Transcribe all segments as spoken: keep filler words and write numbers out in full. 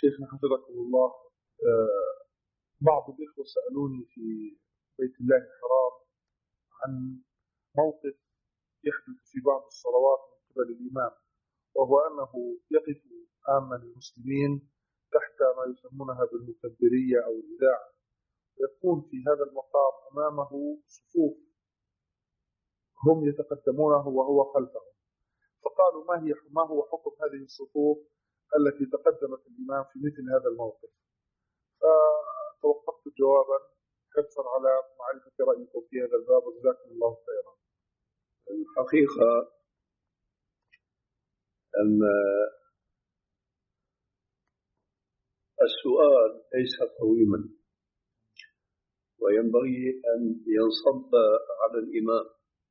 شيخنا حفظكم الله. آه، بعض الإخوة سألوني في بيت الله الحرام عن موقف يحدث في بعض الصلوات من قبل الإمام، وهو أنه يقف آمن المسلمين تحت ما يسمونها بالمكبرية أو الإذاعة، يكون في هذا المقام أمامه صفوف هم يتقدمونه وهو خلفهم، فقالوا ما هي ما هو حكم هذه الصفوف التي تقدمت الإمام في مثل هذا الموقف؟ فتوقفت جوابا حرصا على معرفة رأيكم في هذا الباب، وجزاكم الله خيرا. الحقيقة أن السؤال ليس قويما، وينبغي أن ينصب على الإمام.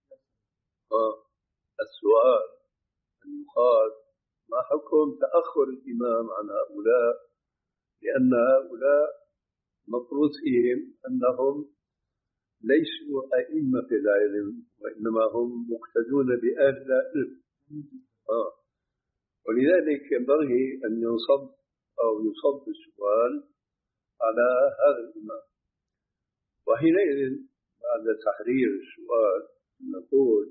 السؤال أن يقال ما حكم تأخر الإمام عن هؤلاء، لأن هؤلاء مفروض فيهم أنهم ليسوا أئمة في العلم، وإنما هم مقتدون بأهل العلم. آه. ولذلك ينبغي أن ينصب أو يصب السؤال على هذا الإمام. وحينئذ بعد تحرير السؤال نقول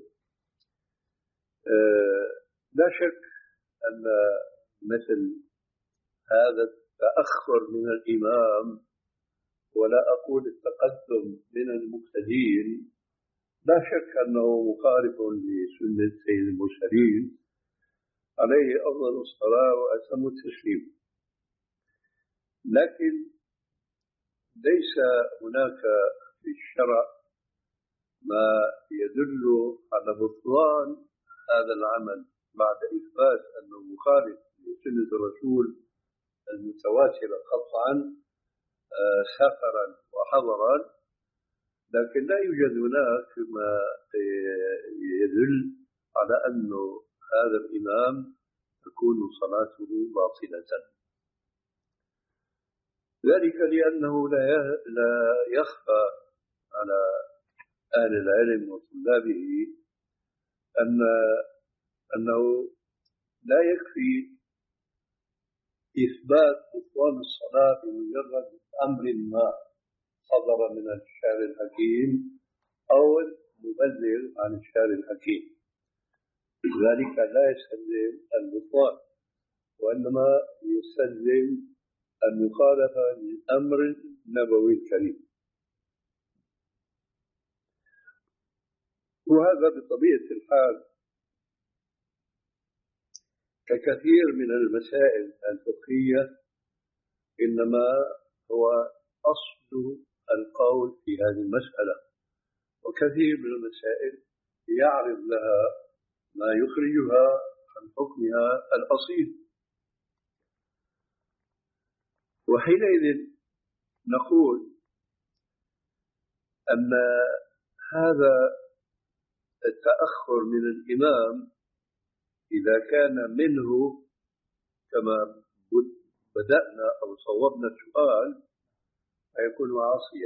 آه لا شك أن مثل هذا التأخر من الإمام، ولا أقول التقدم من المقتدين، لا شك أنه مخالف لسنة سيد المرسلين عليه أفضل الصلاة وأتم التسليم. لكن ليس هناك في الشرع ما يدل على بطلان هذا العمل بعد إثبات أنه مخالف لسنة الرسول المتواترة قطعا سفرا وحضرا، لكن لا يوجد هناك ما يدل على أنه هذا الإمام تكون صلاته باطلة. ذلك لأنه لا يخفى على أهل العلم وطلابه أن أنه لا يكفي إثبات بطلان الصلاة بمجرد أمر ما صدر من الشارع الحكيم أو المبلغ عن الشارع الحكيم، ذلك لا يستلزم البطلان، وإنما يستلزم المخالفة للأمر النبوي الكريم. وهذا بطبيعة الحال ككثير من المسائل الفقهية إنما هو أصل القول في هذه المسألة، وكثير من المسائل يعرض لها ما يخرجها عن حكمها الأصيل. وحينئذ نقول أن هذا التأخر من الإمام إذا كان منه كما بدأنا أو صوبنا السؤال فيكون عاصيا.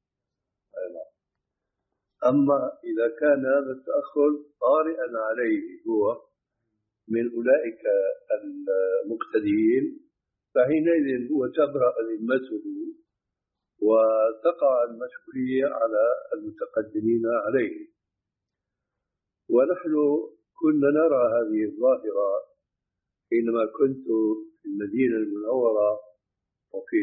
أما إذا كان هذا التأخر طارئا عليه هو من أولئك المقتدين، فحينئذ هو تبرأ ذمته وتقع المسؤولية على المتقدمين عليه. ونحن كنا نرى هذه الظاهرة حينما كنت في المدينة المنورة وفي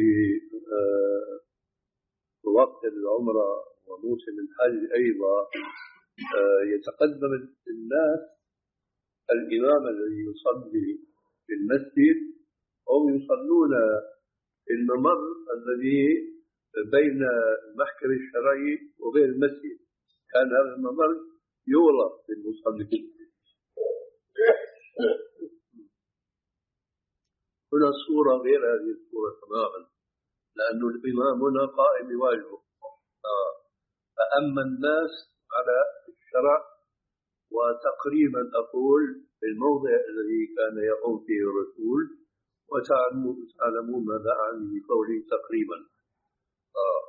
وقت العمرة وموسم الحج أيضا، يتقدم الناس الإمام الذي يصلي في المسجد أو يصلون في الممر الذي بين المحكم الشرعي وبين المسجد. كان هذا الممر يولى بالمصلين. هنا الصورة غير هذه الصورة تماما، لأن الإمام هنا قائم بواجبه، فأما الناس على الشرع وتقريبا أقول في الموضع الذي كان يقوم فيه الرسول، وتعلمون ماذا أعني بقوله تقريبا. آه.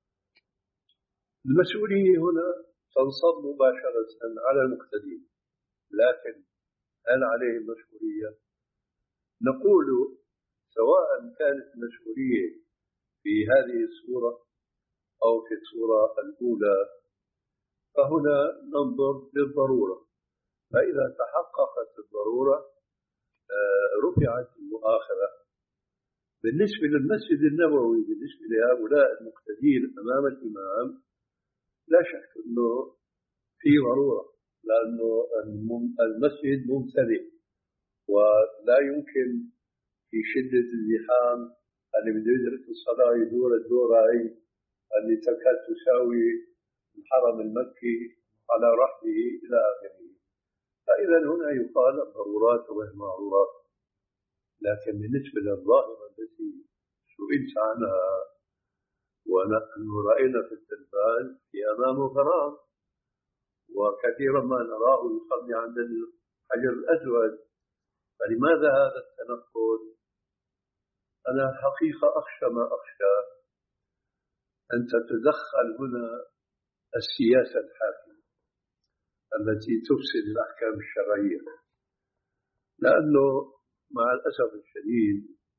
المسؤولية هنا تنصب مباشرة على المقتدين، لكن هل عليه المسؤولية؟ نقول سواء كانت المسؤولية في هذه الصورة أو في الصورة الأولى، فهنا ننظر للضرورة، فإذا تحققت الضرورة رفعت المؤاخذة. بالنسبة للمسجد النبوي، بالنسبة لهؤلاء المقتدين أمام الإمام، لا شك أنه في ضرورة، لأنه المسجد ممتلئ ولا يمكن في شدة الزحام اللي بده يدرك الصلاة يدور الدورين اللي تكاد تساوي الحرم المكي على رحله إلى آخره. فإذا هنا يقال الضرورات غير معذورات. لكن بالنسبة للظاهرة التي سئلت عنها، ونحن رأينا في التلفاز في أمامه فراغ، وكثيرا ما نراه يصلي عند الحجر الأسود، فلماذا هذا التنقل؟ أنا الحقيقة أخشى ما أخشى أن تتدخل هنا السياسة الحاكمة التي تفسد الأحكام الشرعية، لأنه مع الأسف الشديد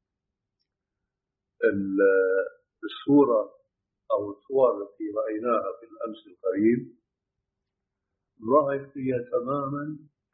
الصورة أو الصور التي رأيناها في الأمس القريب ظاهر فيها تماما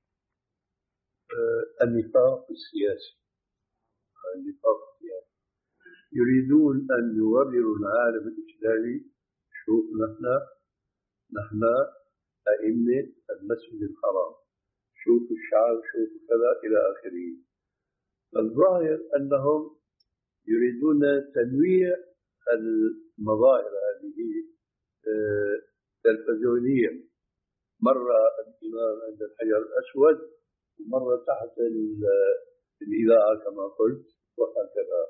النفاق السياسي. النفاق السياسي يريدون أن يورروا العالم الإسلامي، شوف نحن نحن أئمة المسجد الحرام، شوف الشعب، شوف كذا إلى آخره. الظاهر أنهم يريدون تنويع المظاهر هذه تلفزيونيا، مرة الإمام عند الحجر الأسود ومرة تحت الإذاعة كما قلت وهكذا.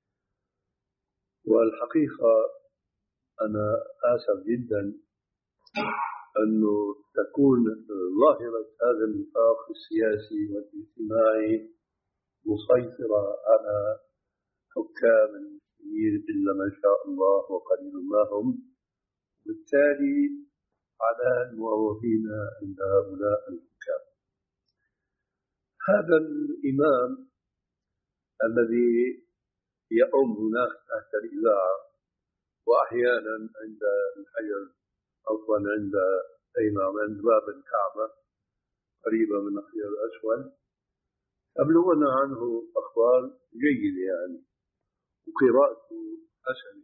والحقيقة أنا آسف جدا أنه تكون ظاهرة هذا النفاق السياسي والاجتماعي مسيطرة على حكام المسلمين إلا ما شاء الله وقليل ما هم، بالتالي على الموظفين عند هؤلاء الحكام. هذا الإمام الذي يؤم هناك تحت الإذاعة وأحيانا عند الحجر، أصلا عند أيمام عند باب الكعبة قريبة من الحجر الأسود، أبلغنا عنه أخبار جيدة يعني وقراءته حسنة.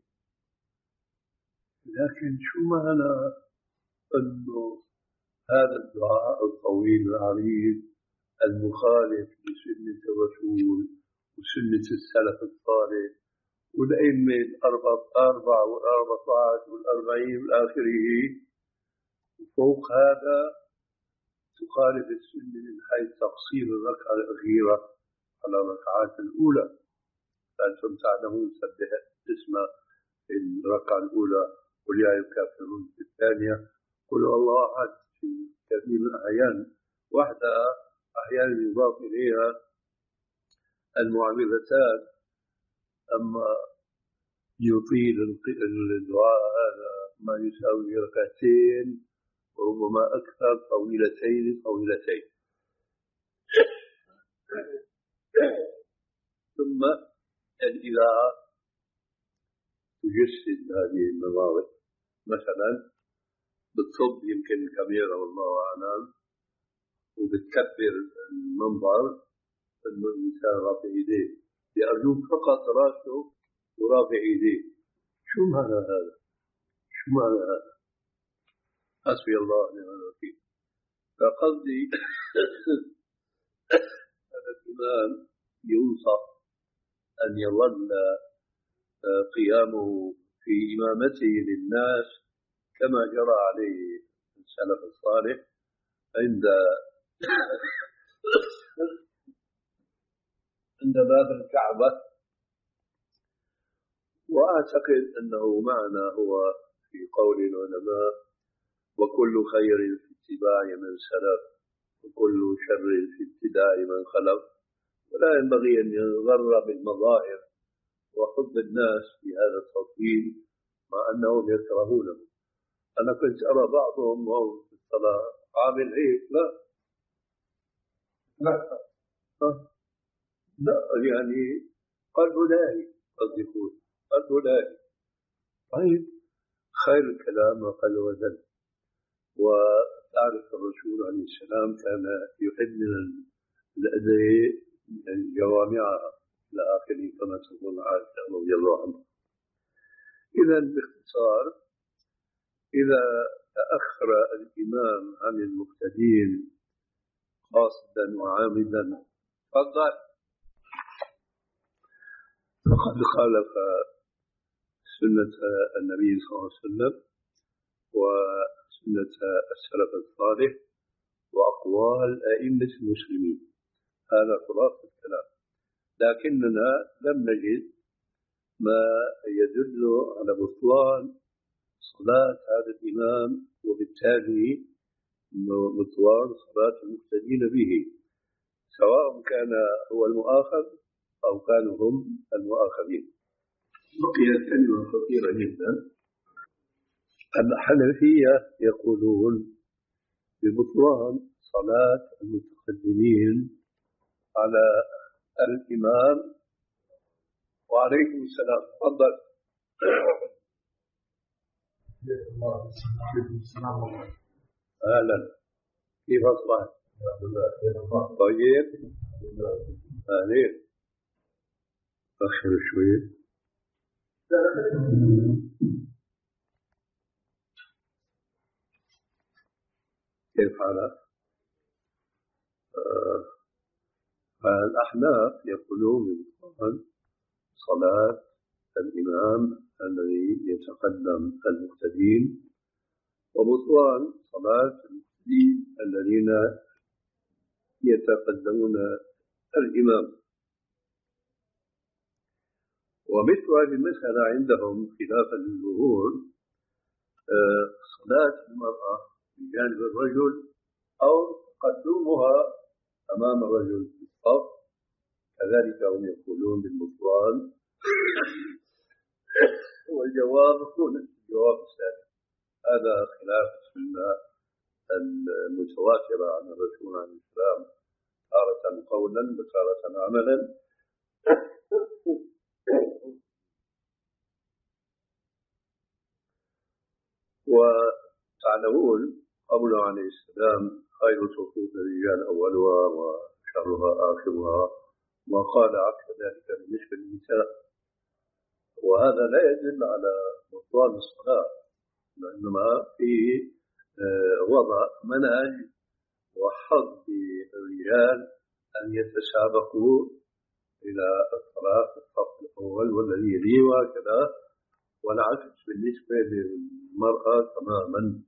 لكن شو معنى أنه هذا الدعاء الطويل العريض المخالف لسنة الرسول وسنة السلف الصالح والأئمة الأربعة والأربعة عشر والأربعين والآخره، وفوق هذا تخالف السنة من حيث تقصير الركعة الأخيرة على الركعات الأولى؟ فأنتم تعلمون سبح اسم الركعة الأولى قل يا أيها الكافرون، في الثانية قل الله أحد، في كثير من الأحيان واحدة أحيانا يضاف إليها المعوذتان. أما يطيل الدعاء هذا ما يساوي ركعتين وربما أكثر، طويلتين طويلتين. ثم الإذاعة تجسد هذه المواضع، مثلا بالصب يمكن الكاميرا والله أعلم، وبتكبر المنظر انه الانسان رافع ايديه، يرجوك فقط راسه ورافع ايديه. شو معنى هذا؟ شو معنى هذا؟ حسبي الله ونعم الوكيل. فقصدي هذا الإمام ينصح أن يظل قيامه في إمامته للناس كما جرى عليه السلف الصالح عند عند باب الكعبة. وأعتقد أنه معنى هو في قول العلماء وكل خير في اتباع من سلف وكل شر في ابتداء من خلف، ولا ينبغي أن يغر بالمظاهر وحب الناس في هذا التطويل مع أنهم يكرهونه. أنا كنت أرى بعضهم وهو في الصلاة عامل هيك، لا لا لا يعني قلبه لاهي قد يكون قلبه لاهي. طيب خير الكلام ما قل وزل. وتعرف الرسول عليه السلام كان يحب من الأدعية جوامعها إلى آخره كما تقول عائشة رضي الله عنها. إذا باختصار إذا تأخر الإمام عن المقتدين قاصدا وعامدا فقد فقد خالف سنة النبي صلى الله عليه وسلم وسنة السلف الصالح وأقوال أئمة المسلمين. هذا خلاصة الكلام. لكننا لم نجد ما يدل على بطلان صلاة هذا الإمام وبالتالي بطلان صلاة المقتدين به، سواء كان هو المؤاخذ أو كانوا هم المؤاخذين. بقيت كلمة خطيرة جدا. الحنفية يقولون ببطلان صلاة المتقدمين على الإمام. وعليكم السلام. تفضل. أهلا. كيف أصبحت؟ طيب. أهلين. أخر شوي. كيف حالك؟ آه. الأحناف يقولون ببطلان صلاة الإمام الذي يتقدم المقتدين وبطلان صلاة المقتدين الذين يتقدمون الإمام. ومثل هذه المسألة عندهم خلافا للجمهور صلاة المرأة بجانب الرجل أو تقدمها أمام الرجل في الصف، كذلك هم يقولون بالبطلان. والجواب هو الجواب الثاني. هذا خلاف السنة المتواترة عن الرسول عليه السلام، تارة قولا وتارة عملا. وتعلمون قوله عليه السلام خير صفوف الرجال أولها وشرها آخرها، وقال عكس ذلك بالنسبة للنساء. وهذا لا يدل على بطلان الصلاة، وإنما فيه وضع منهج وحظ الرجال أن يتسابقوا إلى الصلاة في الصف الأول والذي يليه وهكذا، والعكس بالنسبة للمرأة تماما.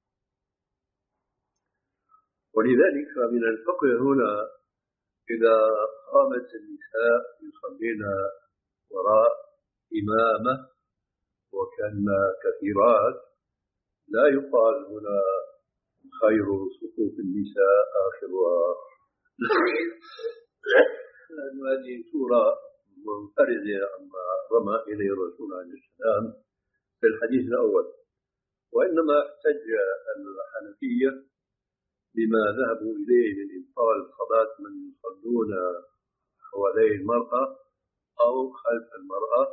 ولذلك من الفقه هنا إذا قامت النساء يصلين وراء إمامة وكان كثيرات، لا يقال هنا خير صفوف النساء آخرها، لأن هذه سورة منفردة عما رمى إليه الرسول عليه السلام في الحديث الأول. وإنما احتج الحنفية بما ذهبوا إليه من إبطال صلاة من يصلون حوالي المرأة أو خلف المرأة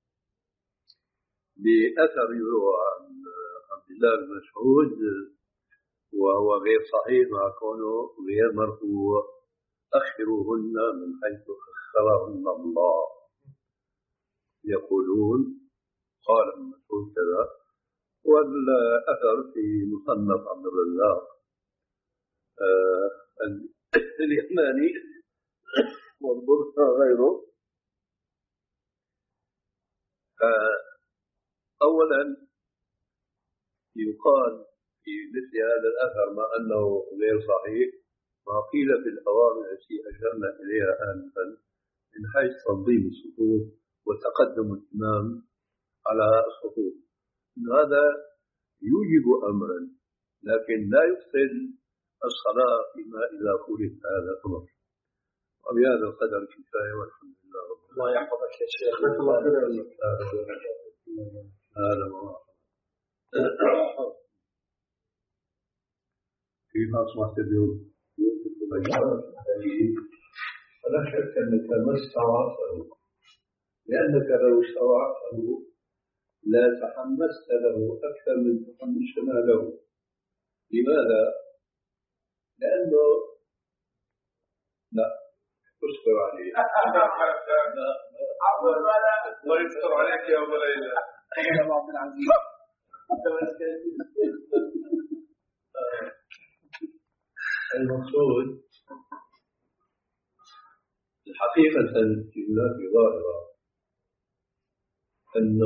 بأثر يروى عن عبد الله بن مسعود، وهو غير صحيح مع كونه غير مرفوع: أخروهن من حيث أخرهن الله. يقولون قال ابن مسعود كذا. والأثر في مصنف عبد الرزاق آه اليماني والبرهان غيره. آه أولا يقال في مثل هذا الأثر مع أنه غير صحيح ما قيل في الأوامر التي أشرنا إليها آنفا من حيث تنظيم الصفوف وتقدم الإمام على الصفوف. هذا يوجب أمرا لكن لا يفصل الصلاة فيما إذا خلف هذا الأمر. وبهذا القدر كفاية والحمد لله رب العالمين. الله يحفظك يا شيخ. هذا ما كيف أصبحت اليوم؟ لا شك أنك مست لأنك لو شرعته لا تحمست له أكثر من تحمسنا له. لماذا؟ لأنه لا أشكر عليه. الله يستر عليك يا أبو ليلى. يا أبو عبد العزيز. المقصود الحقيقة في بلاد ظاهرة أن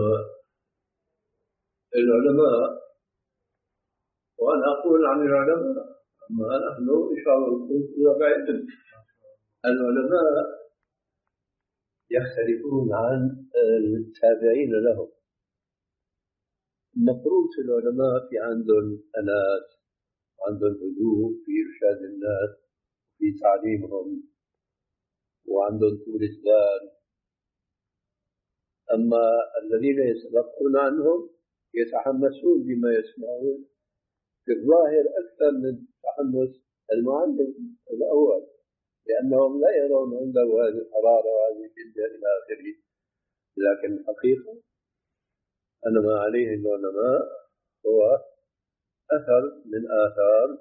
العلماء، وأنا أقول عن العلماء أما نحن إن شاء الله نكون إلى بعيد، العلماء يختلفون عن التابعين لهم. المفروض العلماء في عندهم أنات، عندهم هدوء في إرشاد الناس في تعليمهم، وعندهم طولة بال. أما الذين يتلقون عنهم يتحمسون بما يسمعون في الظاهر أكثر من تحمس المعلم الأول، لأنهم لا يرون عنده هذه الحرارة وهذه الشدة إلى آخره. لكن الحقيقة أن ما عليه العلماء هو أثر من آثار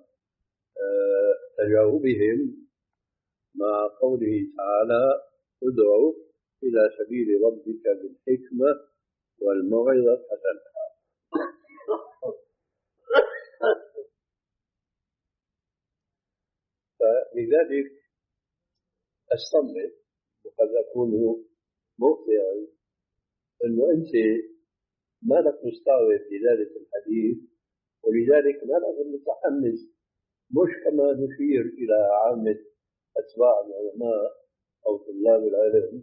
تجاوبهم مع قوله تعالى: ادعوا إلى سبيل ربك بالحكمة والموعظة الحسنة. فلذلك أستنبط، وقد أكون مخطئا، أنه أنت ما لك مستوى في ذلك الحديث، ولذلك ما لك متحمس، مش كما نشير إلى عامة أتباع العلماء أو طلاب العلم.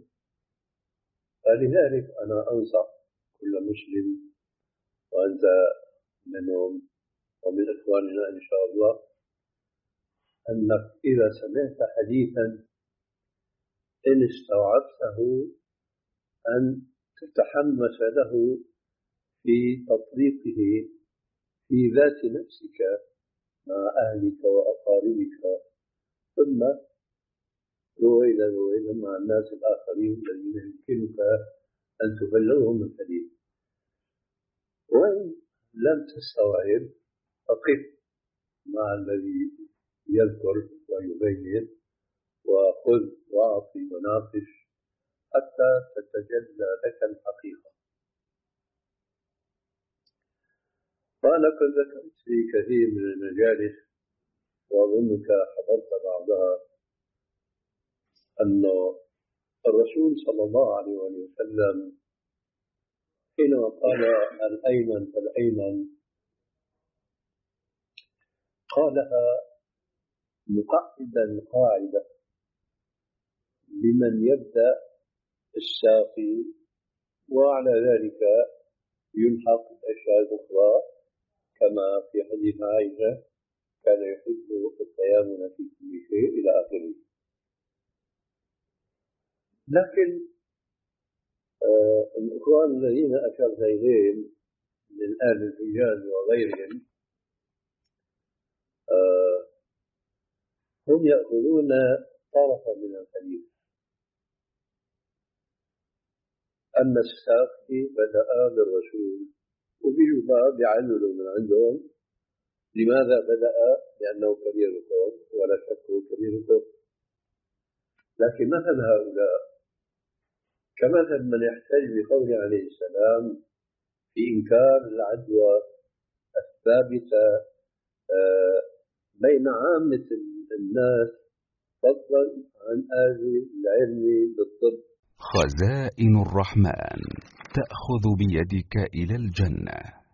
فلذلك أنا أنصح كل مسلم، وأنت منهم ومن إخواننا إن شاء الله، أنك إذا سمعت حديثا إن استوعبته أن تتحمس له في تطبيقه في ذات نفسك مع أهلك وأقاربك، ثم رويدا رويدا مع الناس الآخرين الذين يمكنك أن تبلغهم الحديث. وإن لم تستوعب فقف مع الذي يذكر ويبين، وخذ واعطي وناقش حتى تتجلى لك الحقيقة. وأنا قد ذكرت في كثير من المجالس، وأظنك حضرت بعضها، أن الرسول صلى الله عليه وسلم حينما قال الأيمن فالأيمن قالها مقعدا قاعدة لمن يبدأ الساقي، وعلى ذلك يلحق الأشياء الأخرى، كما في حديث عائشة: كان يحب التيامن في كل شيء إلى آخره. لكن آه الإخوان الذين أشرت إليهم من أهل الحجاز وغيرهم آه هم يأخذون طرفا من الحديث، أن الساقي بدأ بالرسول، وبيجوا بيعللوا من عندهم لماذا بدأ، لأنه كبير القوم، ولا شك هو كبير القوم. لكن مثل هؤلاء كمثل من يحتج بقوله عليه السلام في إنكار العدوى الثابتة بين عامة الناس، فضلا عن أهل العلم بالطب. خزائن الرحمن تأخذ بيدك إلى الجنة.